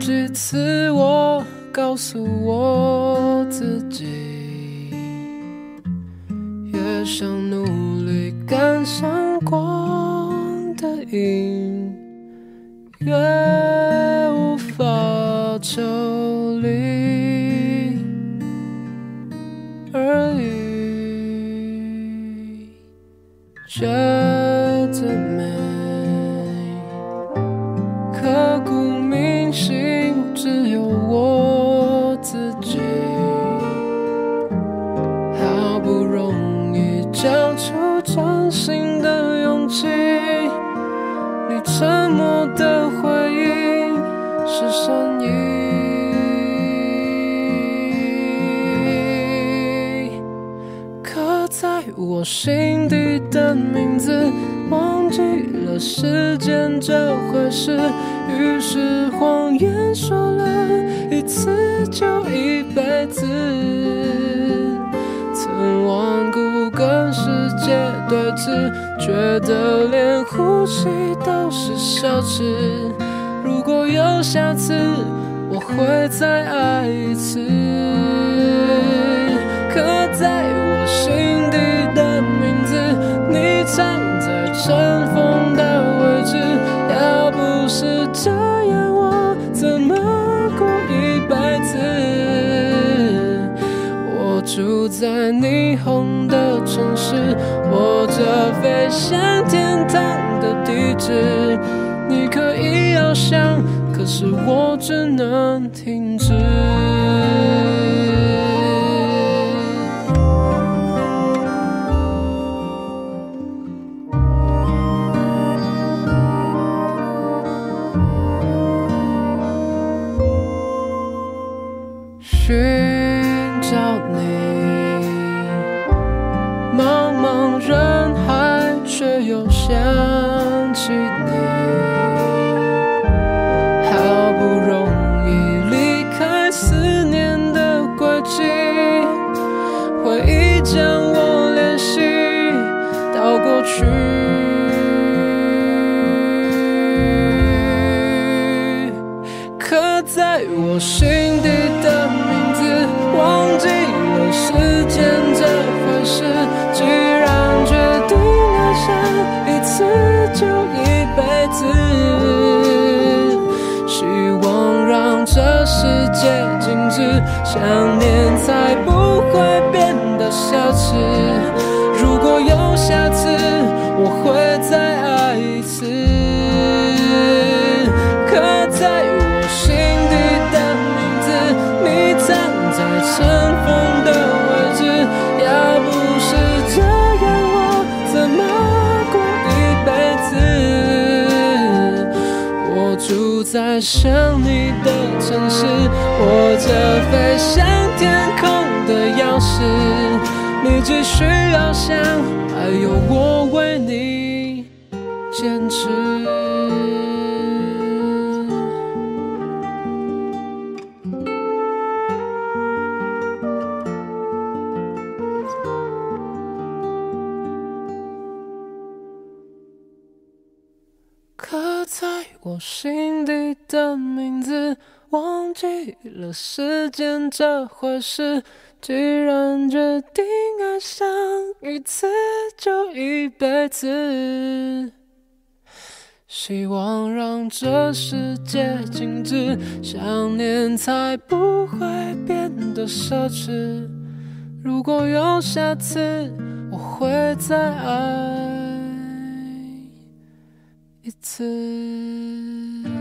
几次我告诉我自己，越想努力赶上光的影，越无法抽离而已，觉得美，刻骨铭心只有我自己，好不容易讲出真心的勇气，你沉默的回应是善意，刻在我心底的名字，忘记了时间这回事，于是谎言说了一次就一辈子，曾顽固跟世界对峙，觉得连呼吸都是奢侈，如果有下次我会再爱一次，刻在我心底的名字，你藏在尘封的位置，要不是这样我怎么过一辈子，我住在霓虹的城市，握着飞向天堂的地址，你可以翱翔，可是我只能停止。寻找你，茫茫人海，却又想起你，好不容易离开思念的轨迹，回忆将我联系到过去，刻在我心底的名字，忘记了时间这回事，既然决定爱上一次就一辈子，希望让这世界静止，想念才不会变得奢侈，如果有下次我会再爱一次，刻在我心底的名字，你藏在尘封的位置，要不是这样我怎么过一辈子，我住在想你的城市，握着飞向天空的钥匙，你只需要想，还有我为你坚持。刻在我心底的名字，忘记了时间这回事，既然决定爱上一次就一辈子，希望让这世界静止，想念才不会变得奢侈，如果有下次我会再爱一次。